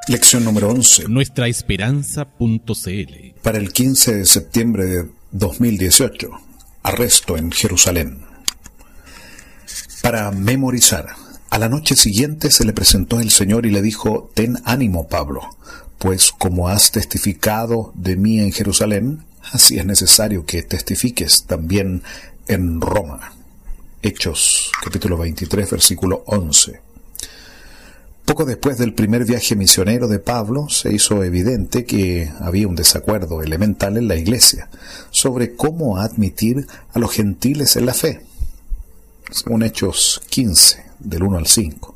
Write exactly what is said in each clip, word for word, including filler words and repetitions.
Lección número once. nuestra esperanza punto c l. Para el quince de septiembre de dos mil dieciocho. Arresto en Jerusalén. Para memorizar. A la noche siguiente se le presentó el Señor y le dijo: Ten ánimo, Pablo, pues como has testificado de mí en Jerusalén, así es necesario que testifiques también en Roma. Hechos, capítulo veintitrés, versículo once. Poco después del primer viaje misionero de Pablo, se hizo evidente que había un desacuerdo elemental en la Iglesia sobre cómo admitir a los gentiles en la fe, según Hechos quince, del uno al cinco.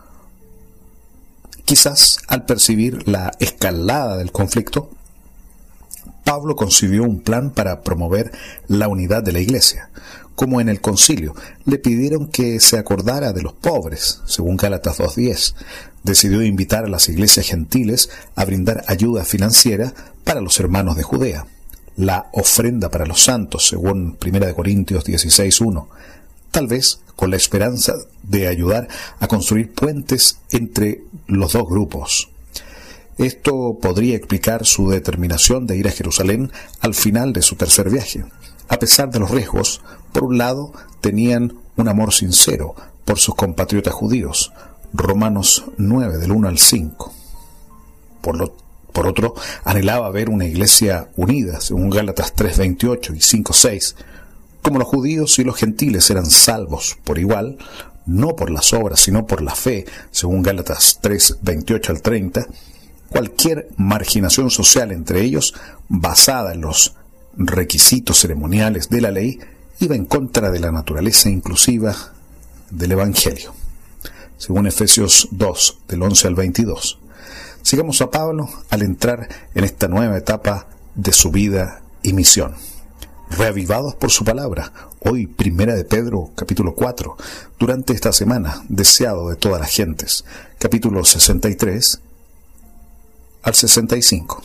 Quizás al percibir la escalada del conflicto, Pablo concibió un plan para promover la unidad de la Iglesia. Como en el concilio, le pidieron que se acordara de los pobres, según Gálatas dos diez. Decidió invitar a las iglesias gentiles a brindar ayuda financiera para los hermanos de Judea. La ofrenda para los santos, según primera de Corintios dieciséis uno. Tal vez con la esperanza de ayudar a construir puentes entre los dos grupos. Esto podría explicar su determinación de ir a Jerusalén al final de su tercer viaje. A pesar de los riesgos, por un lado, tenían un amor sincero por sus compatriotas judíos, Romanos nueve, del uno al cinco. Por, lo, por otro, anhelaba ver una iglesia unida, según Gálatas tres veintiocho y cinco seis. Como los judíos y los gentiles eran salvos por igual, no por las obras, sino por la fe, según Gálatas tres veintiocho al treinta, cualquier marginación social entre ellos, basada en los requisitos ceremoniales de la ley, iba en contra de la naturaleza inclusiva del Evangelio, según Efesios dos, del once al veintidós. Sigamos a Pablo al entrar en esta nueva etapa de su vida y misión. Reavivados por su palabra, hoy Primera de Pedro, capítulo cuatro, durante esta semana, deseado de todas las gentes, capítulo sesenta y tres al sesenta y cinco.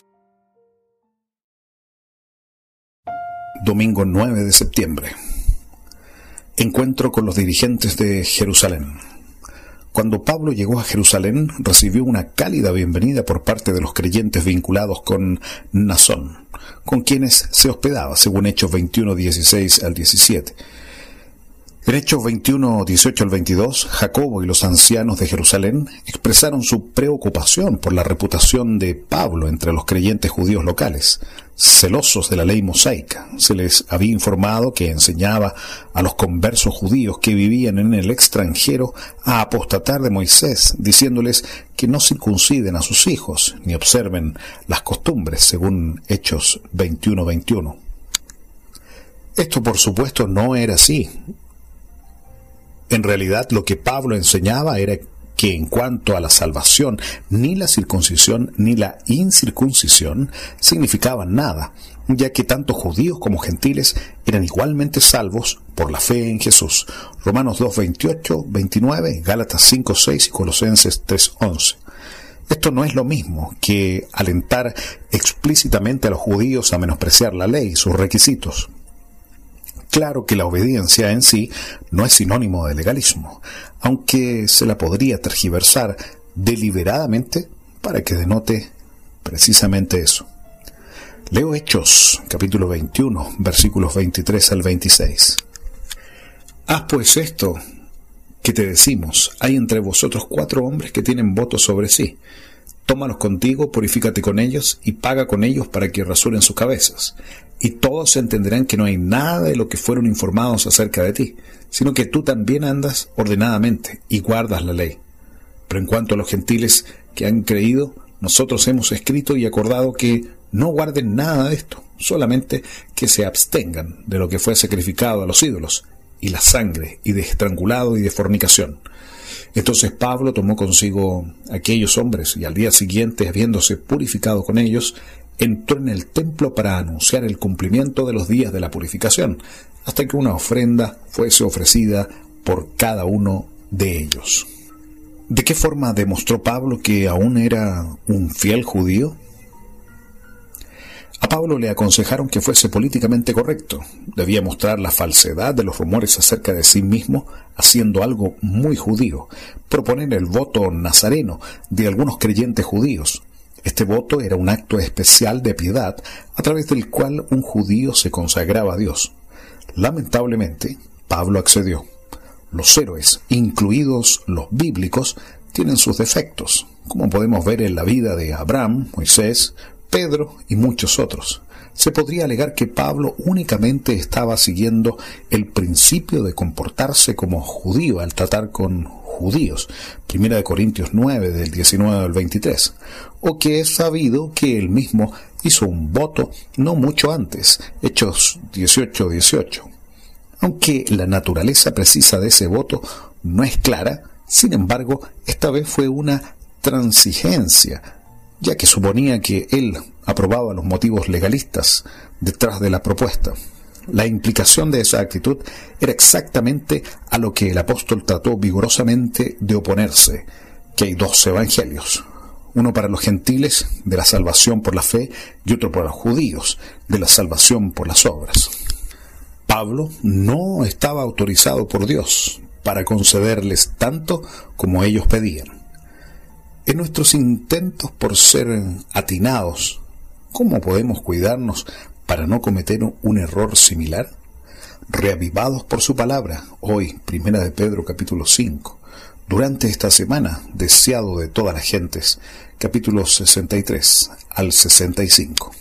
Domingo nueve de septiembre. Encuentro con los dirigentes de Jerusalén. Cuando Pablo llegó a Jerusalén, recibió una cálida bienvenida por parte de los creyentes vinculados con Mnasón, con quienes se hospedaba, según Hechos veintiuno, dieciséis al diecisiete. En Hechos veintiuno, dieciocho al veintidós, Jacobo y los ancianos de Jerusalén expresaron su preocupación por la reputación de Pablo entre los creyentes judíos locales. Celosos de la ley mosaica, se les había informado que enseñaba a los conversos judíos que vivían en el extranjero a apostatar de Moisés, diciéndoles que no circunciden a sus hijos ni observen las costumbres, según Hechos veintiuno, veintiuno. Esto, por supuesto, no era así. En realidad, lo que Pablo enseñaba era que en cuanto a la salvación, ni la circuncisión ni la incircuncisión significaban nada, ya que tanto judíos como gentiles eran igualmente salvos por la fe en Jesús. Romanos dos, veintiocho, veintinueve, Gálatas cinco, seis y Colosenses tres, once. Esto no es lo mismo que alentar explícitamente a los judíos a menospreciar la ley y sus requisitos. Claro que la obediencia en sí no es sinónimo de legalismo, aunque se la podría tergiversar deliberadamente para que denote precisamente eso. Leo Hechos, capítulo veintiuno, versículos veintitrés al veintiséis. Haz pues esto que te decimos: hay entre vosotros cuatro hombres que tienen voto sobre sí. Tómalos contigo, purifícate con ellos y paga con ellos para que rasuren sus cabezas. Y todos entenderán que no hay nada de lo que fueron informados acerca de ti, sino que tú también andas ordenadamente y guardas la ley. Pero en cuanto a los gentiles que han creído, nosotros hemos escrito y acordado que no guarden nada de esto, solamente que se abstengan de lo que fue sacrificado a los ídolos, y la sangre, y de estrangulado y de fornicación. Entonces Pablo tomó consigo aquellos hombres, y al día siguiente, habiéndose purificado con ellos, entró en el templo para anunciar el cumplimiento de los días de la purificación, hasta que una ofrenda fuese ofrecida por cada uno de ellos. ¿De qué forma demostró Pablo que aún era un fiel judío? A Pablo le aconsejaron que fuese políticamente correcto. Debía mostrar la falsedad de los rumores acerca de sí mismo, haciendo algo muy judío, proponer el voto nazareno de algunos creyentes judíos. Este voto era un acto especial de piedad a través del cual un judío se consagraba a Dios. Lamentablemente, Pablo accedió. Los héroes, incluidos los bíblicos, tienen sus defectos, como podemos ver en la vida de Abraham, Moisés, Pedro y muchos otros. Se podría alegar que Pablo únicamente estaba siguiendo el principio de comportarse como judío al tratar con judíos, Primera de Corintios nueve, del diecinueve al veintitrés, o que es sabido que él mismo hizo un voto no mucho antes, Hechos dieciocho, dieciocho. Aunque la naturaleza precisa de ese voto no es clara, sin embargo, esta vez fue una transigencia, ya que suponía que él aprobaba los motivos legalistas detrás de la propuesta. La implicación de esa actitud era exactamente a lo que el apóstol trató vigorosamente de oponerse, que hay dos evangelios, uno para los gentiles, de la salvación por la fe, y otro para los judíos, de la salvación por las obras. Pablo no estaba autorizado por Dios para concederles tanto como ellos pedían. En nuestros intentos por ser atinados, ¿cómo podemos cuidarnos para no cometer un error similar? Reavivados por su palabra, hoy, Primera de Pedro capítulo cinco, durante esta semana, deseado de todas las gentes, capítulos sesenta y tres al sesenta y cinco.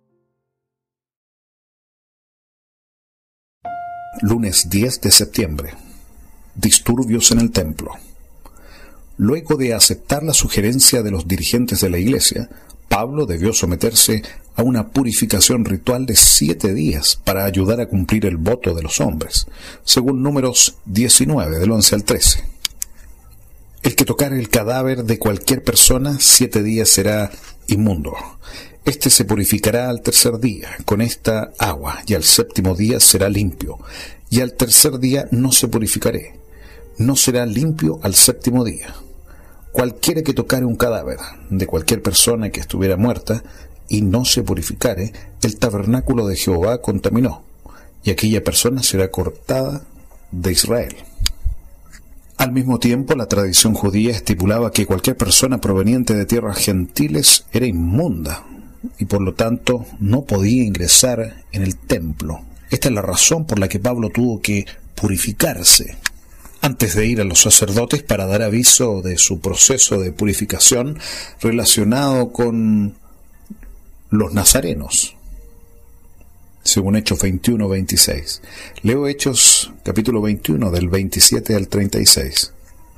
Lunes diez de septiembre. Disturbios en el templo. Luego de aceptar la sugerencia de los dirigentes de la iglesia, Pablo debió someterse a una purificación ritual de siete días para ayudar a cumplir el voto de los hombres, según Números diecinueve, del once al trece. El que tocare el cadáver de cualquier persona, siete días será inmundo. Este se purificará al tercer día con esta agua, y al séptimo día será limpio, y al tercer día no se purificaré. No será limpio al séptimo día. Cualquiera que tocare un cadáver de cualquier persona que estuviera muerta y no se purificare, el tabernáculo de Jehová contaminó, y aquella persona será cortada de Israel. Al mismo tiempo, la tradición judía estipulaba que cualquier persona proveniente de tierras gentiles era inmunda y por lo tanto no podía ingresar en el templo. Esta es la razón por la que Pablo tuvo que purificarse antes de ir a los sacerdotes para dar aviso de su proceso de purificación relacionado con los nazarenos, según Hechos veintiuno, veintiséis. Leo Hechos capítulo veintiuno, del veintisiete al treinta y seis.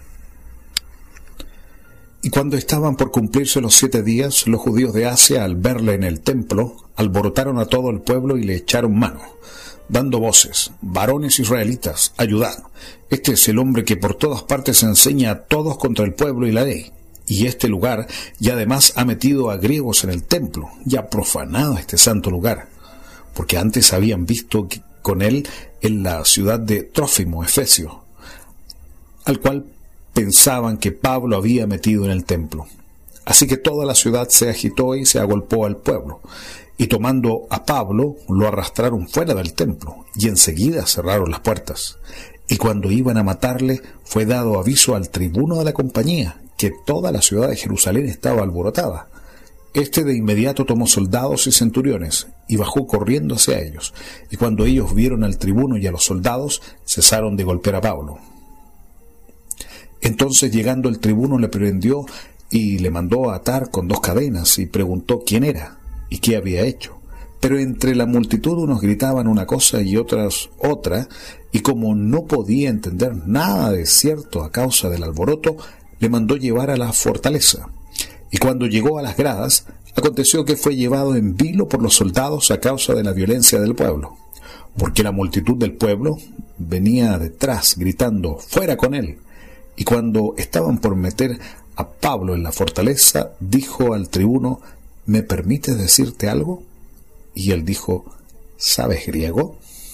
Y cuando estaban por cumplirse los siete días, los judíos de Asia, al verle en el templo, alborotaron a todo el pueblo y le echaron mano, dando voces: varones israelitas, ayudad. Este es el hombre que por todas partes enseña a todos contra el pueblo y la ley. Y este lugar, y además ha metido a griegos en el templo, y ha profanado este santo lugar, porque antes habían visto con él en la ciudad de Trófimo, Efesio, al cual pensaban que Pablo había metido en el templo. Así que toda la ciudad se agitó y se agolpó al pueblo, y tomando a Pablo lo arrastraron fuera del templo, y enseguida cerraron las puertas. Y cuando iban a matarle, fue dado aviso al tribuno de la compañía, que toda la ciudad de Jerusalén estaba alborotada. Este de inmediato tomó soldados y centuriones, y bajó corriendo hacia ellos, y cuando ellos vieron al tribuno y a los soldados, cesaron de golpear a Pablo. Entonces, llegando el tribuno, le prendió y le mandó a atar con dos cadenas, y preguntó quién era y qué había hecho. Pero entre la multitud unos gritaban una cosa y otras otra, y como no podía entender nada de cierto a causa del alboroto, le mandó llevar a la fortaleza. Y cuando llegó a las gradas, aconteció que fue llevado en vilo por los soldados a causa de la violencia del pueblo, porque la multitud del pueblo venía detrás gritando: fuera con él. Y cuando estaban por meter a Pablo en la fortaleza, dijo al tribuno: ¿me permites decirte algo? Y él dijo: ¿sabes griego?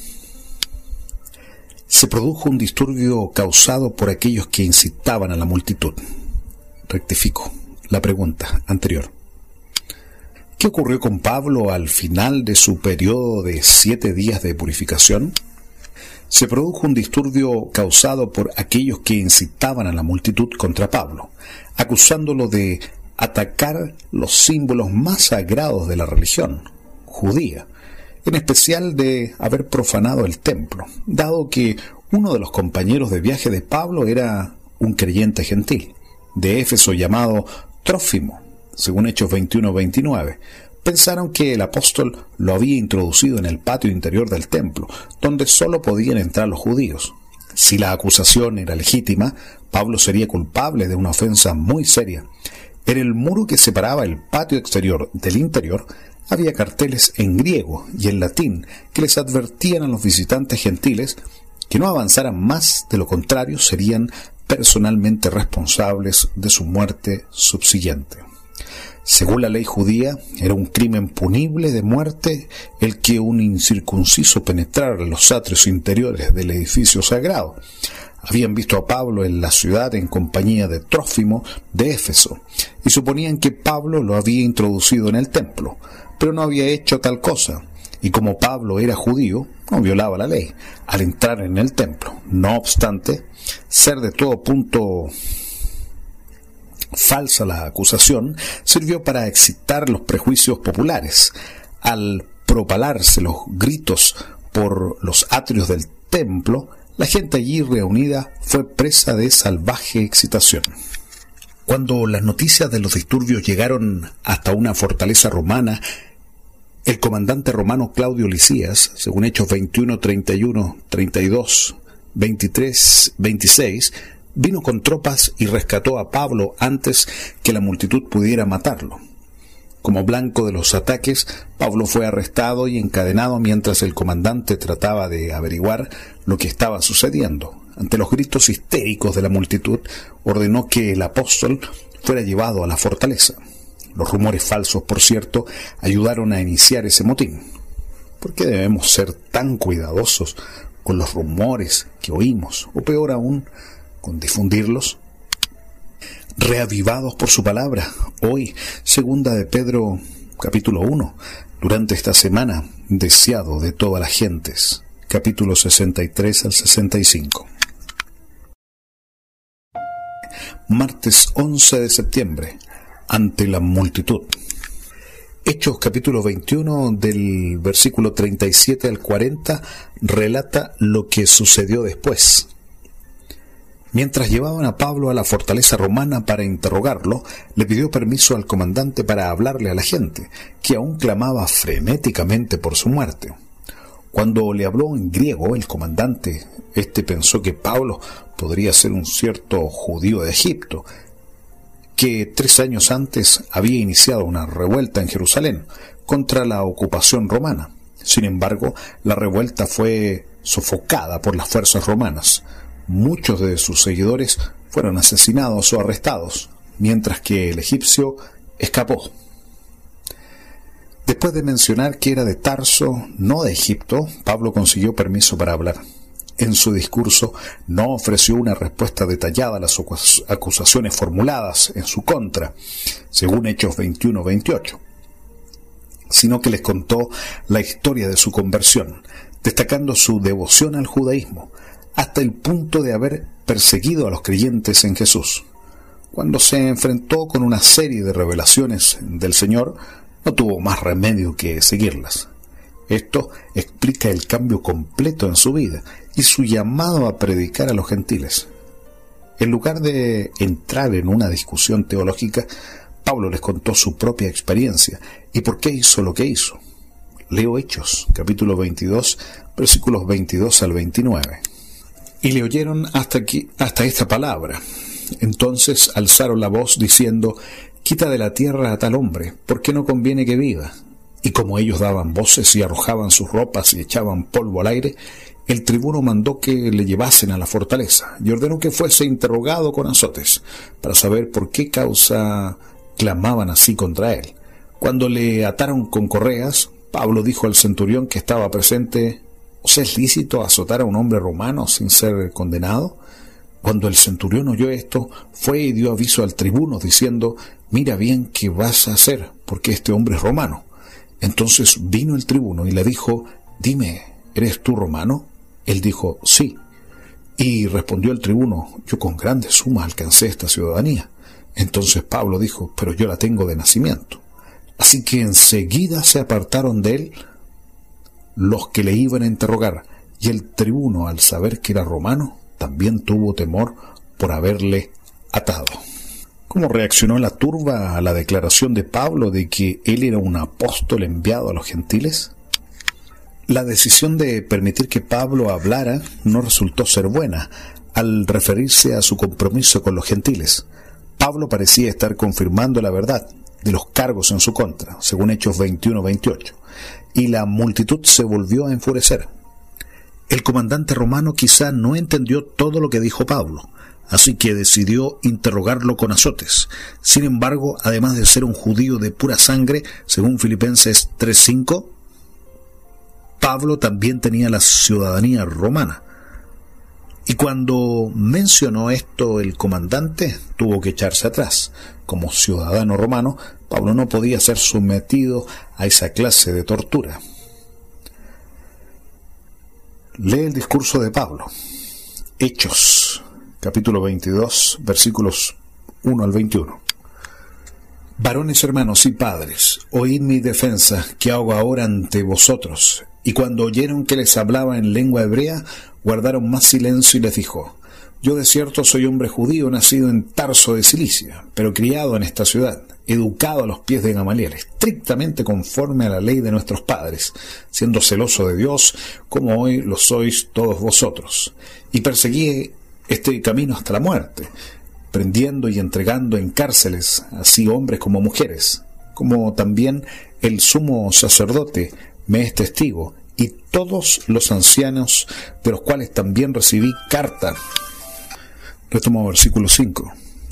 Se produjo un disturbio causado por aquellos que incitaban a la multitud. Rectifico la pregunta anterior. ¿Qué ocurrió con Pablo al final de su periodo de siete días de purificación? Se produjo un disturbio causado por aquellos que incitaban a la multitud contra Pablo, acusándolo de atacar los símbolos más sagrados de la religión judía, en especial de haber profanado el templo, dado que uno de los compañeros de viaje de Pablo era un creyente gentil de Éfeso llamado Trófimo, según Hechos veintiuno veintinueve. Pensaron que el apóstol lo había introducido en el patio interior del templo, donde solo podían entrar los judíos. Si la acusación era legítima, Pablo sería culpable de una ofensa muy seria. En el muro que separaba el patio exterior del interior había carteles en griego y en latín que les advertían a los visitantes gentiles que no avanzaran más, de lo contrario serían personalmente responsables de su muerte subsiguiente. Según la ley judía, era un crimen punible de muerte el que un incircunciso penetrara en los atrios interiores del edificio sagrado. Habían visto a Pablo en la ciudad en compañía de Trófimo de Éfeso y suponían que Pablo lo había introducido en el templo, pero no había hecho tal cosa, y como Pablo era judío, no violaba la ley al entrar en el templo. No obstante, ser de todo punto falsa la acusación sirvió para excitar los prejuicios populares. Al propalarse los gritos por los atrios del templo, la gente allí reunida fue presa de salvaje excitación. Cuando las noticias de los disturbios llegaron hasta una fortaleza romana, el comandante romano Claudio Lisias, según Hechos veintiuno, treinta y uno, treinta y dos, veintitrés, veintiséis, vino con tropas y rescató a Pablo antes que la multitud pudiera matarlo. Como blanco de los ataques, Pablo fue arrestado y encadenado mientras el comandante trataba de averiguar lo que estaba sucediendo. Ante los gritos histéricos de la multitud, ordenó que el apóstol fuera llevado a la fortaleza. Los rumores falsos, por cierto, ayudaron a iniciar ese motín. ¿Por qué debemos ser tan cuidadosos con los rumores que oímos, o peor aún, con difundirlos? Reavivados por su palabra, hoy, segunda de Pedro, capítulo uno, durante esta semana, deseado de todas las gentes, capítulo sesenta y tres al sesenta y cinco. Martes once de septiembre, ante la multitud. Hechos capítulo veintiuno, del versículo treinta y siete al cuarenta, relata lo que sucedió después. Mientras llevaban a Pablo a la fortaleza romana para interrogarlo, le pidió permiso al comandante para hablarle a la gente, que aún clamaba frenéticamente por su muerte. Cuando le habló en griego, el comandante, este pensó que Pablo podría ser un cierto judío de Egipto, que tres años antes había iniciado una revuelta en Jerusalén contra la ocupación romana. Sin embargo, la revuelta fue sofocada por las fuerzas romanas. Muchos de sus seguidores fueron asesinados o arrestados, mientras que el egipcio escapó. Después de mencionar que era de Tarso, no de Egipto, Pablo consiguió permiso para hablar. En su discurso no ofreció una respuesta detallada a las acusaciones formuladas en su contra, según Hechos veintiuno veintiocho, sino que les contó la historia de su conversión, destacando su devoción al judaísmo, hasta el punto de haber perseguido a los creyentes en Jesús. Cuando se enfrentó con una serie de revelaciones del Señor, no tuvo más remedio que seguirlas. Esto explica el cambio completo en su vida y su llamado a predicar a los gentiles. En lugar de entrar en una discusión teológica, Pablo les contó su propia experiencia y por qué hizo lo que hizo. Leo Hechos, capítulo veintidós, versículos veintidós al veintinueve. Y le oyeron hasta aquí, hasta esta palabra. Entonces alzaron la voz diciendo: quita de la tierra a tal hombre, porque no conviene que viva. Y como ellos daban voces y arrojaban sus ropas y echaban polvo al aire, el tribuno mandó que le llevasen a la fortaleza y ordenó que fuese interrogado con azotes, para saber por qué causa clamaban así contra él. Cuando le ataron con correas, Pablo dijo al centurión que estaba presente: ¿os es lícito azotar a un hombre romano sin ser condenado? Cuando el centurión oyó esto, fue y dio aviso al tribuno, diciendo: mira bien qué vas a hacer, porque este hombre es romano. Entonces vino el tribuno y le dijo: dime, ¿eres tú romano? Él dijo: sí. Y respondió el tribuno: yo con grandes sumas alcancé esta ciudadanía. Entonces Pablo dijo: pero yo la tengo de nacimiento. Así que enseguida se apartaron de él los que le iban a interrogar, y el tribuno, al saber que era romano, también tuvo temor por haberle atado. ¿Cómo reaccionó la turba a la declaración de Pablo de que él era un apóstol enviado a los gentiles? La decisión de permitir que Pablo hablara no resultó ser buena al referirse a su compromiso con los gentiles. Pablo parecía estar confirmando la verdad de los cargos en su contra, según Hechos veintiuno veintiocho, y la multitud se volvió a enfurecer. El comandante romano quizá no entendió todo lo que dijo Pablo, así que decidió interrogarlo con azotes. Sin embargo, además de ser un judío de pura sangre, según Filipenses tres cinco, Pablo también tenía la ciudadanía romana. Y cuando mencionó esto el comandante, tuvo que echarse atrás. Como ciudadano romano, Pablo no podía ser sometido a esa clase de tortura. Lee el discurso de Pablo. Hechos, capítulo veintidós, versículos uno al veintiuno. Varones hermanos y padres, oíd mi defensa que hago ahora ante vosotros. Y cuando oyeron que les hablaba en lengua hebrea, guardaron más silencio y les dijo: yo de cierto soy hombre judío, nacido en Tarso de Cilicia, pero criado en esta ciudad, educado a los pies de Gamaliel, estrictamente conforme a la ley de nuestros padres, siendo celoso de Dios, como hoy lo sois todos vosotros. Y perseguí este camino hasta la muerte, prendiendo y entregando en cárceles, así hombres como mujeres, como también el sumo sacerdote me es testigo, y todos los ancianos, de los cuales también recibí carta. Retomo versículo cinco.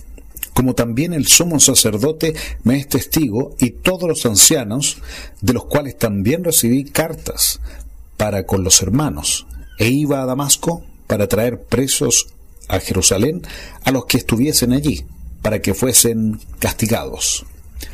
Como también el sumo sacerdote me es testigo, y todos los ancianos, de los cuales también recibí cartas para con los hermanos, e iba a Damasco para traer presos a Jerusalén a los que estuviesen allí, para que fuesen castigados.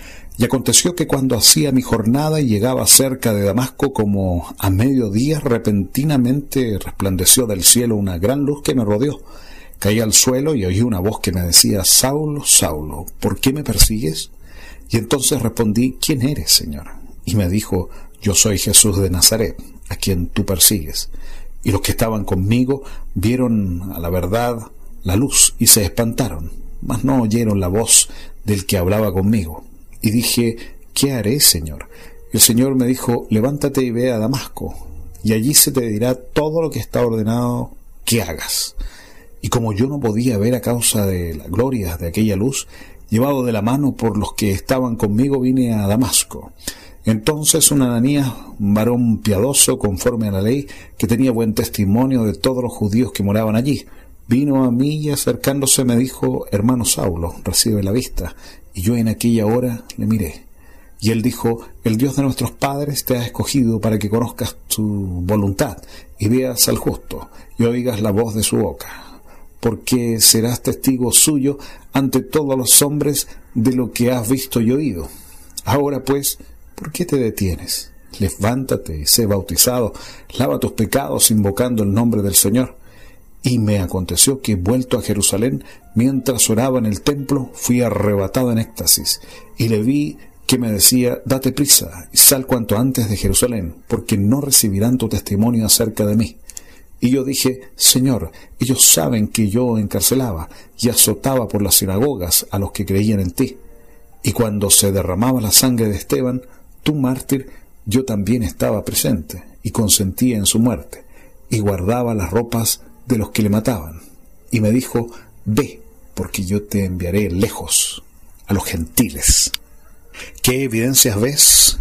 Y aconteció que cuando hacía mi jornada y llegaba cerca de Damasco, como a mediodía, repentinamente resplandeció del cielo una gran luz que me rodeó. Caí al suelo y oí una voz que me decía: Saulo, Saulo, ¿por qué me persigues? Y entonces respondí: ¿quién eres, Señor? Y me dijo: yo soy Jesús de Nazaret, a quien tú persigues. Y los que estaban conmigo vieron a la verdad la luz y se espantaron, mas no oyeron la voz del que hablaba conmigo. Y dije: ¿qué haré, Señor? Y el Señor me dijo: levántate y ve a Damasco, y allí se te dirá todo lo que está ordenado que hagas. Y como yo no podía ver a causa de la gloria de aquella luz, llevado de la mano por los que estaban conmigo, vine a Damasco. Entonces un Ananías, un varón piadoso conforme a la ley, que tenía buen testimonio de todos los judíos que moraban allí, vino a mí y acercándose me dijo: hermano Saulo, recibe la vista. Y yo en aquella hora le miré. Y él dijo: el Dios de nuestros padres te ha escogido para que conozcas su voluntad y veas al justo y oigas la voz de su boca, porque serás testigo suyo ante todos los hombres de lo que has visto y oído. Ahora pues, ¿por qué te detienes? Levántate y sé bautizado, lava tus pecados invocando el nombre del Señor. Y me aconteció que, vuelto a Jerusalén, mientras oraba en el templo, fui arrebatado en éxtasis, y le vi que me decía: date prisa y sal cuanto antes de Jerusalén, porque no recibirán tu testimonio acerca de mí. Y yo dije: Señor, ellos saben que yo encarcelaba y azotaba por las sinagogas a los que creían en ti. Y cuando se derramaba la sangre de Esteban, tu mártir, yo también estaba presente, y consentía en su muerte, y guardaba las ropas de los que le mataban. Y me dijo: ve, porque yo te enviaré lejos a los gentiles. ¿Qué evidencias ves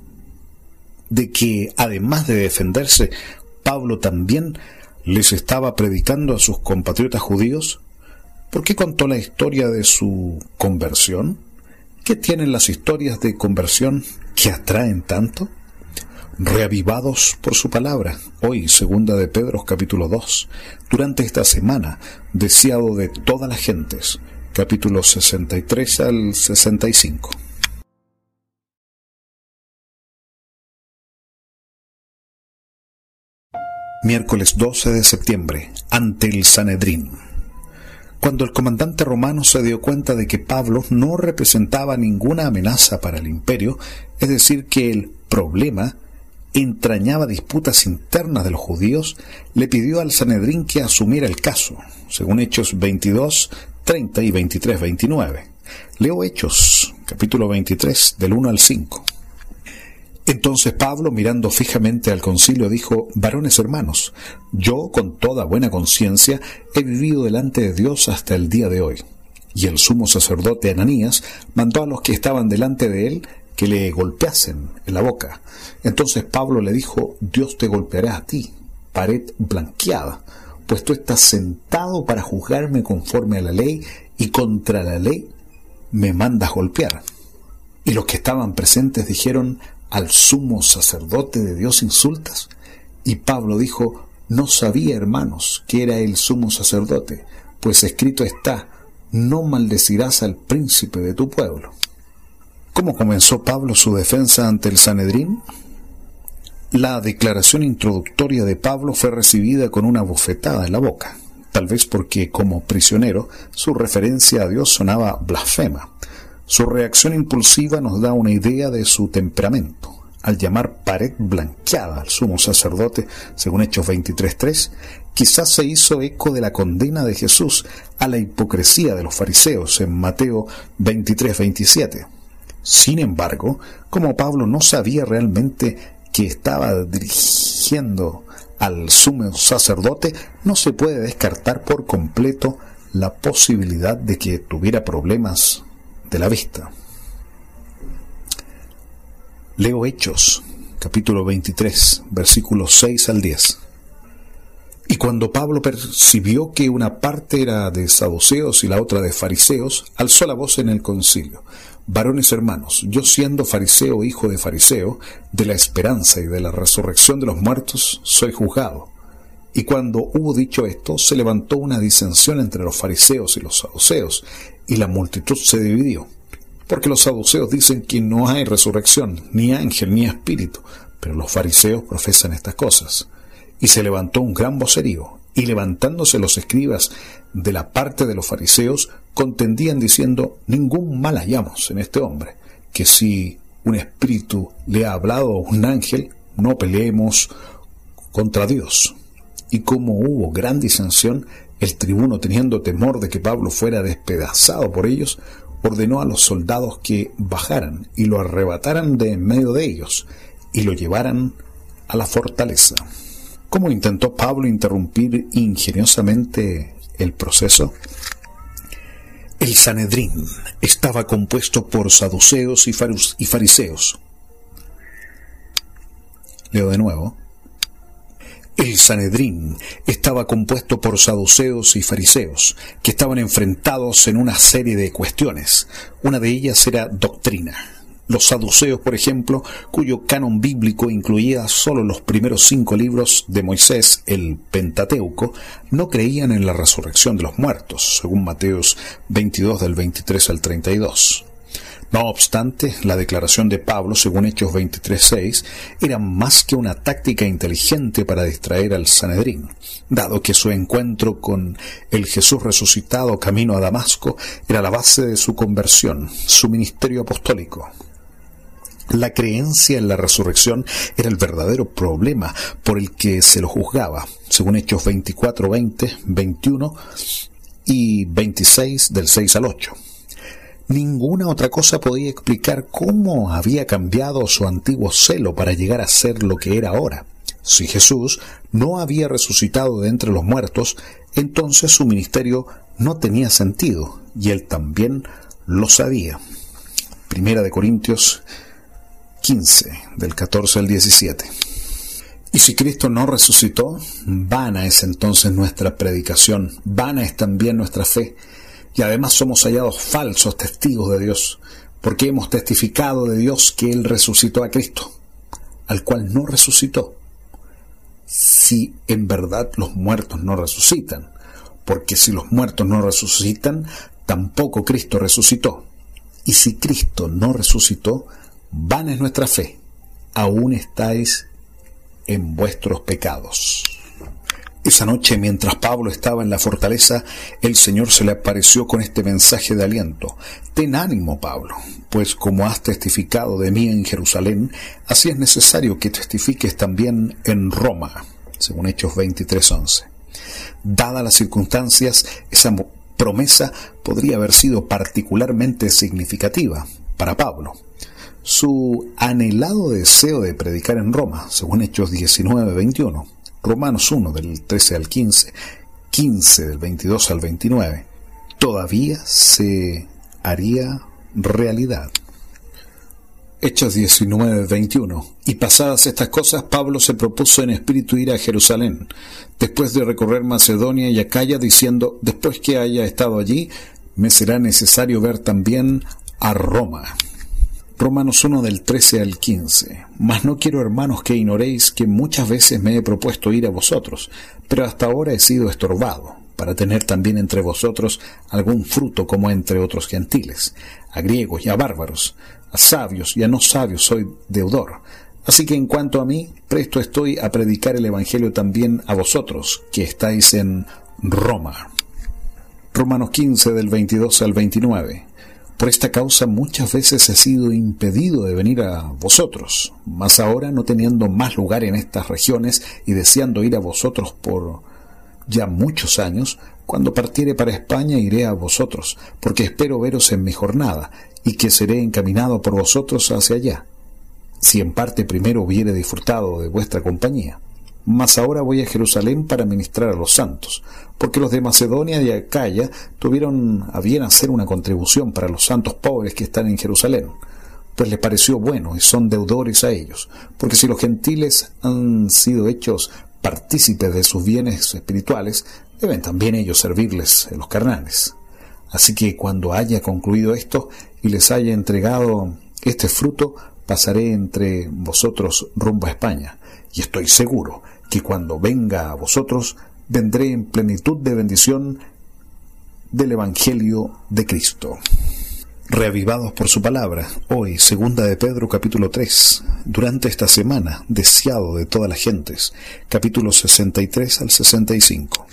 de que, además de defenderse, Pablo también les estaba predicando a sus compatriotas judíos? ¿Por qué contó la historia de su conversión? ¿Qué tienen las historias de conversión que atraen tanto? reavivados por su palabra. Hoy, segunda de Pedro, capítulo dos. Durante esta semana, deseado de todas las gentes, capítulos sesenta y tres al sesenta y cinco. Miércoles doce de septiembre, ante el Sanedrín. Cuando el comandante romano se dio cuenta de que Pablo no representaba ninguna amenaza para el imperio, es decir, que el problema entrañaba disputas internas de los judíos, le pidió al Sanedrín que asumiera el caso, según Hechos veintidós, treinta y veintitrés, veintinueve. Leo Hechos, capítulo veintitrés, del uno al cinco. Entonces Pablo, mirando fijamente al concilio, dijo: varones hermanos, yo con toda buena conciencia he vivido delante de Dios hasta el día de hoy. Y el sumo sacerdote Ananías mandó a los que estaban delante de él que le golpeasen en la boca. Entonces Pablo le dijo: Dios te golpeará a ti, pared blanqueada, pues tú estás sentado para juzgarme conforme a la ley, y contra la ley me mandas golpear. Y los que estaban presentes dijeron: ¿al sumo sacerdote de Dios insultas? Y Pablo dijo: no sabía, hermanos, que era el sumo sacerdote, pues escrito está: no maldecirás al príncipe de tu pueblo. ¿Cómo comenzó Pablo su defensa ante el Sanedrín? La declaración introductoria de Pablo fue recibida con una bofetada en la boca, tal vez porque, como prisionero, su referencia a Dios sonaba blasfema. Su reacción impulsiva nos da una idea de su temperamento. Al llamar pared blanqueada al sumo sacerdote, según Hechos veintitrés, tres, quizás se hizo eco de la condena de Jesús a la hipocresía de los fariseos en Mateo veintitrés, veintisiete. Sin embargo, como Pablo no sabía realmente que estaba dirigiendo al sumo sacerdote, no se puede descartar por completo la posibilidad de que tuviera problemas de la vista. Leo Hechos, capítulo veintitrés, versículos seis al diez. Y cuando Pablo percibió que una parte era de saduceos y la otra de fariseos, alzó la voz en el concilio: varones hermanos, yo siendo fariseo, hijo de fariseo, de la esperanza y de la resurrección de los muertos, soy juzgado. Y cuando hubo dicho esto, se levantó una disensión entre los fariseos y los saduceos, y la multitud se dividió. Porque los saduceos dicen que no hay resurrección, ni ángel, ni espíritu, pero los fariseos profesan estas cosas. Y se levantó un gran vocerío, y levantándose los escribas de la parte de los fariseos, contendían diciendo: ningún mal hallamos en este hombre, que si un espíritu le ha hablado a un ángel, no peleemos contra Dios. Y como hubo gran disensión, el tribuno, teniendo temor de que Pablo fuera despedazado por ellos, ordenó a los soldados que bajaran y lo arrebataran de en medio de ellos y lo llevaran a la fortaleza. ¿Cómo intentó Pablo interrumpir ingeniosamente el proceso? El Sanedrín estaba compuesto por saduceos y fariseos. Leo de nuevo. El Sanedrín estaba compuesto por saduceos y fariseos, que estaban enfrentados en una serie de cuestiones. Una de ellas era doctrina. Los saduceos, por ejemplo, cuyo canon bíblico incluía solo los primeros cinco libros de Moisés, el Pentateuco, no creían en la resurrección de los muertos, según Mateos veintidós, del veintitrés al treinta y dos. No obstante, la declaración de Pablo, según Hechos veintitrés, seis, era más que una táctica inteligente para distraer al Sanedrín, dado que su encuentro con el Jesús resucitado camino a Damasco era la base de su conversión, su ministerio apostólico. La creencia en la resurrección era el verdadero problema por el que se lo juzgaba, según Hechos veinticuatro, veinte, veintiuno y veintiséis, del seis al ocho. Ninguna otra cosa podía explicar cómo había cambiado su antiguo celo para llegar a ser lo que era ahora. Si Jesús no había resucitado de entre los muertos, entonces su ministerio no tenía sentido, y él también lo sabía. Primera de Corintios quince, del catorce al diecisiete. Y si Cristo no resucitó, vana es entonces nuestra predicación, vana es también nuestra fe. Y además somos hallados falsos testigos de Dios, porque hemos testificado de Dios que Él resucitó a Cristo. al cual no resucitó. Si en verdad los muertos no resucitan, porque si los muertos no resucitan, tampoco Cristo resucitó. Y si Cristo no resucitó, vana es nuestra fe, aún estáis en vuestros pecados. Esa noche, mientras Pablo estaba en la fortaleza, el Señor se le apareció con este mensaje de aliento: ten ánimo, Pablo, pues como has testificado de mí en Jerusalén, así es necesario que testifiques también en Roma, según Hechos veintitrés once. Dadas las circunstancias, esa promesa podría haber sido particularmente significativa para Pablo. Su anhelado deseo de predicar en Roma, según Hechos diecinueve veintiuno, Romanos uno del trece al quince, quince del veintidós al veintinueve, todavía se haría realidad. Hechos diecinueve veintiuno. Y pasadas estas cosas, Pablo se propuso en espíritu ir a Jerusalén, después de recorrer Macedonia y Acaya, diciendo: después que haya estado allí, me será necesario ver también a Roma. Romanos uno del trece al quince. Mas no quiero, hermanos, que ignoréis que muchas veces me he propuesto ir a vosotros, pero hasta ahora he sido estorbado, para tener también entre vosotros algún fruto como entre otros gentiles, a griegos y a bárbaros, a sabios y a no sabios soy deudor. Así que en cuanto a mí, presto estoy a predicar el evangelio también a vosotros, que estáis en Roma. Romanos quince del veintidós al veintinueve. Por esta causa muchas veces he sido impedido de venir a vosotros, mas ahora, no teniendo más lugar en estas regiones y deseando ir a vosotros por ya muchos años, cuando partiere para España iré a vosotros, porque espero veros en mi jornada, y que seré encaminado por vosotros hacia allá, si en parte primero hubiere disfrutado de vuestra compañía. Mas ahora voy a Jerusalén para ministrar a los santos, porque los de Macedonia y Acaya tuvieron a bien hacer una contribución para los santos pobres que están en Jerusalén, pues les pareció bueno y son deudores a ellos, porque si los gentiles han sido hechos partícipes de sus bienes espirituales, deben también ellos servirles en los carnales. Así que cuando haya concluido esto y les haya entregado este fruto, pasaré entre vosotros rumbo a España, y estoy seguro que cuando venga a vosotros, vendré en plenitud de bendición del Evangelio de Cristo. Reavivados por su palabra, hoy, segunda de Pedro, capítulo tres, durante esta semana, deseado de todas las gentes, capítulos sesenta y tres al sesenta y cinco.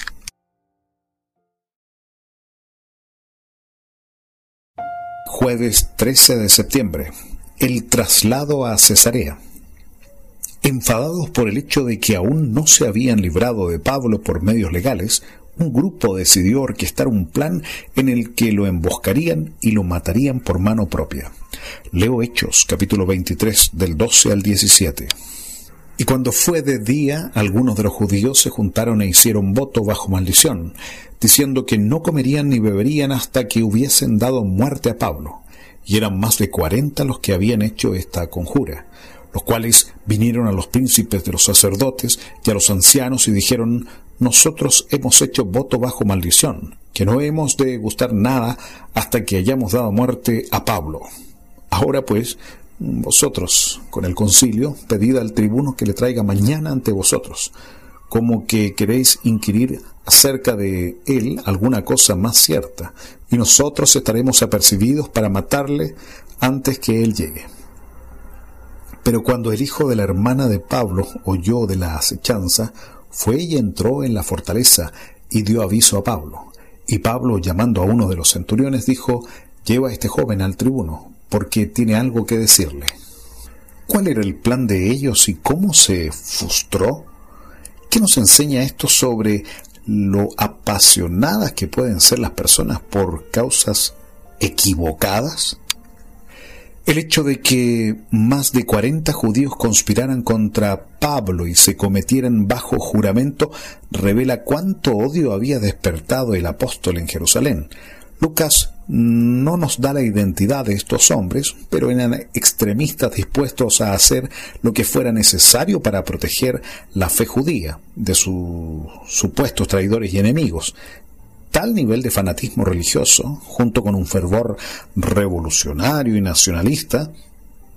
Jueves trece de septiembre. El traslado a Cesarea. Enfadados por el hecho de que aún no se habían librado de Pablo por medios legales, un grupo decidió orquestar un plan en el que lo emboscarían y lo matarían por mano propia. Leo Hechos, capítulo veintitrés, del doce al diecisiete. Y cuando fue de día, algunos de los judíos se juntaron e hicieron voto bajo maldición, diciendo que no comerían ni beberían hasta que hubiesen dado muerte a Pablo. Y eran más de cuarenta los que habían hecho esta conjura, los cuales vinieron a los príncipes de los sacerdotes y a los ancianos y dijeron: nosotros hemos hecho voto bajo maldición, que no hemos de gustar nada hasta que hayamos dado muerte a Pablo. Ahora pues, vosotros, con el concilio, pedid al tribuno que le traiga mañana ante vosotros, como que queréis inquirir acerca de él alguna cosa más cierta, y nosotros estaremos apercibidos para matarle antes que él llegue. Pero cuando el hijo de la hermana de Pablo oyó de la acechanza, fue y entró en la fortaleza y dio aviso a Pablo. Y Pablo, llamando a uno de los centuriones, dijo: lleva a este joven al tribuno, porque tiene algo que decirle. ¿Cuál era el plan de ellos y cómo se frustró? ¿Qué nos enseña esto sobre lo apasionadas que pueden ser las personas por causas equivocadas? El hecho de que más de cuarenta judíos conspiraran contra Pablo y se cometieran bajo juramento revela cuánto odio había despertado el apóstol en Jerusalén. Lucas no nos da la identidad de estos hombres, pero eran extremistas dispuestos a hacer lo que fuera necesario para proteger la fe judía de sus supuestos traidores y enemigos. Tal nivel de fanatismo religioso, junto con un fervor revolucionario y nacionalista,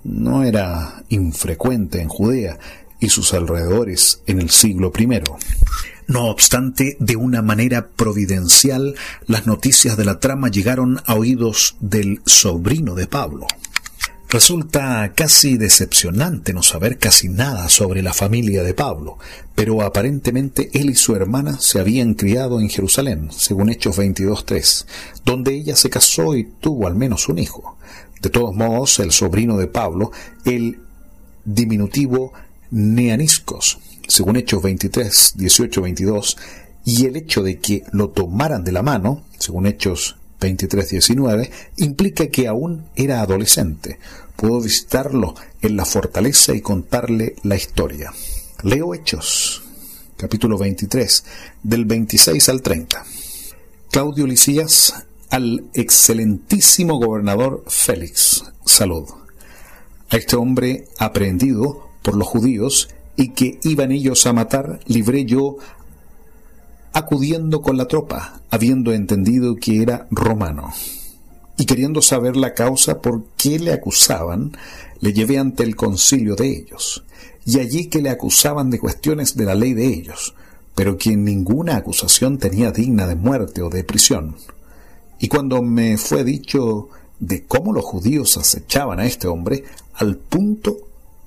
no era infrecuente en Judea y sus alrededores en el siglo primero. No obstante, de una manera providencial, las noticias de la trama llegaron a oídos del sobrino de Pablo. Resulta casi decepcionante no saber casi nada sobre la familia de Pablo, pero aparentemente él y su hermana se habían criado en Jerusalén, según Hechos veintidós tres, donde ella se casó y tuvo al menos un hijo. De todos modos, el sobrino de Pablo, el diminutivo Neaniscos, según Hechos veintitrés, dieciocho, veintidós, y el hecho de que lo tomaran de la mano, según Hechos veintitrés, diecinueve, implica que aún era adolescente. Pudo visitarlo en la fortaleza y contarle la historia. Leo Hechos, capítulo veintitrés, del veintiséis al treinta. Claudio Lisias al excelentísimo gobernador Félix, salud. A este hombre aprehendido por los judíos y que iban ellos a matar, libré yo acudiendo con la tropa, habiendo entendido que era romano. Y queriendo saber la causa por qué le acusaban, le llevé ante el concilio de ellos, y allí que le acusaban de cuestiones de la ley de ellos, pero que ninguna acusación tenía digna de muerte o de prisión. Y cuando me fue dicho de cómo los judíos acechaban a este hombre, al punto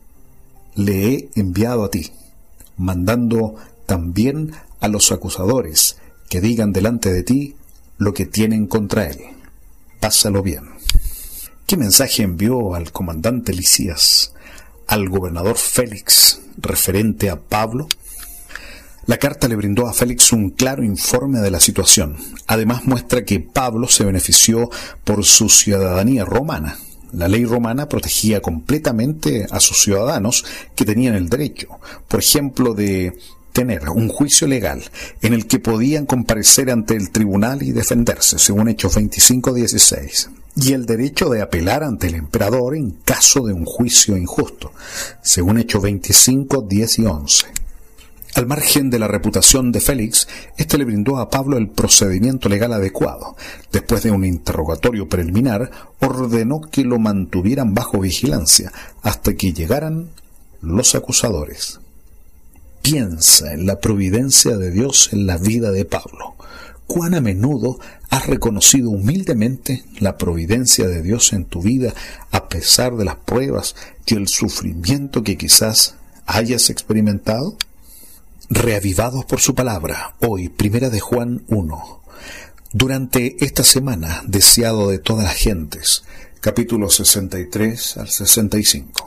le he enviado a ti, mandando también a los acusadores que digan delante de ti lo que tienen contra él. Pásalo bien. ¿Qué mensaje envió al comandante Lisias al gobernador Félix referente a Pablo? La carta le brindó a Félix un claro informe de la situación. Además muestra que Pablo se benefició por su ciudadanía romana. La ley romana protegía completamente a sus ciudadanos que tenían el derecho, por ejemplo, de tener un juicio legal en el que podían comparecer ante el tribunal y defenderse, según Hechos veinticinco, dieciséis, y el derecho de apelar ante el emperador en caso de un juicio injusto, según Hechos veinticinco, diez y once. Al margen de la reputación de Félix, éste le brindó a Pablo el procedimiento legal adecuado. Después de un interrogatorio preliminar, ordenó que lo mantuvieran bajo vigilancia hasta que llegaran los acusadores. Piensa en la providencia de Dios en la vida de Pablo. ¿Cuán a menudo has reconocido humildemente la providencia de Dios en tu vida a pesar de las pruebas y el sufrimiento que quizás hayas experimentado? Reavivados por su palabra, hoy, Primera de Juan uno. Durante esta semana, deseado de todas las gentes, capítulos sesenta y tres al sesenta y cinco.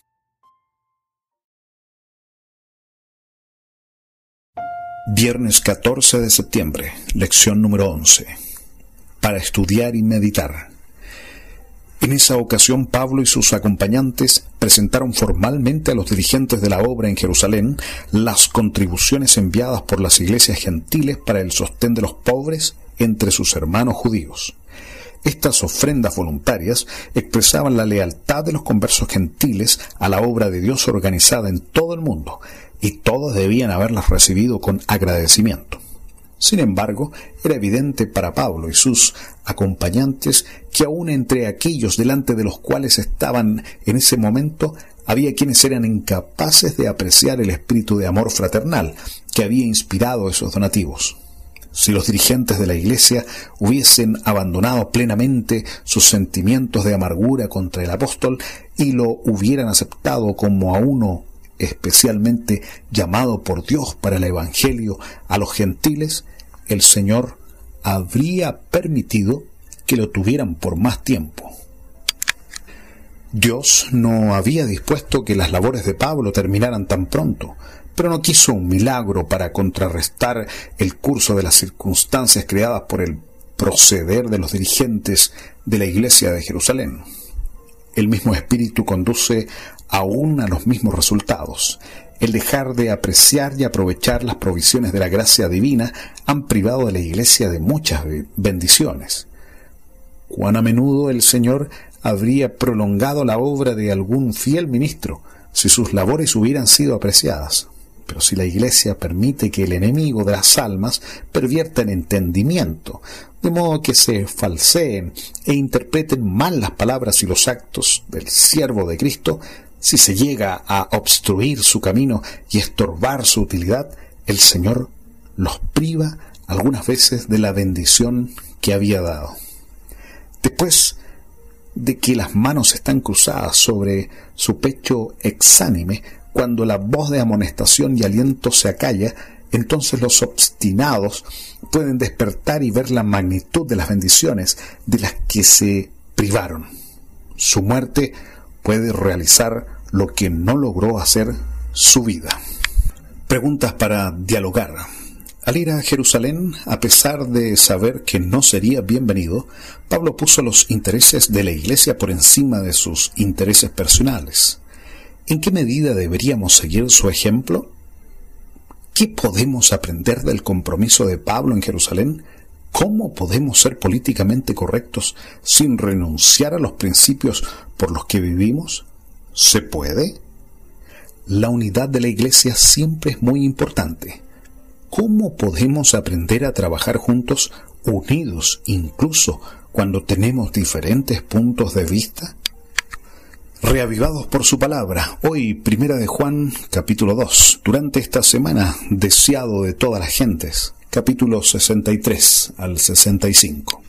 Viernes catorce de septiembre, lección número once. Para estudiar y meditar. En esa ocasión, Pablo y sus acompañantes presentaron formalmente a los dirigentes de la obra en Jerusalén las contribuciones enviadas por las iglesias gentiles para el sostén de los pobres entre sus hermanos judíos. Estas ofrendas voluntarias expresaban la lealtad de los conversos gentiles a la obra de Dios organizada en todo el mundo, y todos debían haberlas recibido con agradecimiento. Sin embargo, era evidente para Pablo y sus acompañantes que aún entre aquellos delante de los cuales estaban en ese momento, había quienes eran incapaces de apreciar el espíritu de amor fraternal que había inspirado esos donativos. Si los dirigentes de la Iglesia hubiesen abandonado plenamente sus sentimientos de amargura contra el apóstol y lo hubieran aceptado como a uno especialmente llamado por Dios para el Evangelio a los gentiles, el Señor habría permitido que lo tuvieran por más tiempo. Dios no había dispuesto que las labores de Pablo terminaran tan pronto, pero no quiso un milagro para contrarrestar el curso de las circunstancias creadas por el proceder de los dirigentes de la Iglesia de Jerusalén. El mismo Espíritu conduce aún a los mismos resultados. El dejar de apreciar y aprovechar las provisiones de la gracia divina han privado a la Iglesia de muchas bendiciones. Cuán a menudo el Señor habría prolongado la obra de algún fiel ministro si sus labores hubieran sido apreciadas. Pero si la Iglesia permite que el enemigo de las almas pervierta el entendimiento, de modo que se falseen e interpreten mal las palabras y los actos del siervo de Cristo, si se llega a obstruir su camino y estorbar su utilidad, el Señor los priva algunas veces de la bendición que había dado. Después de que las manos están cruzadas sobre su pecho exánime, cuando la voz de amonestación y aliento se acalla, entonces los obstinados pueden despertar y ver la magnitud de las bendiciones de las que se privaron. Su muerte puede realizar lo que no logró hacer su vida. Preguntas para dialogar. Al ir a Jerusalén, a pesar de saber que no sería bienvenido, Pablo puso los intereses de la Iglesia por encima de sus intereses personales. ¿En qué medida deberíamos seguir su ejemplo? ¿Qué podemos aprender del compromiso de Pablo en Jerusalén? ¿Cómo podemos ser políticamente correctos sin renunciar a los principios por los que vivimos? ¿Se puede? La unidad de la Iglesia siempre es muy importante. ¿Cómo podemos aprender a trabajar juntos, unidos, incluso cuando tenemos diferentes puntos de vista? Reavivados por su palabra, hoy Primera de Juan, capítulo dos, durante esta semana, deseado de todas las gentes, capítulos sesenta y tres al sesenta y cinco.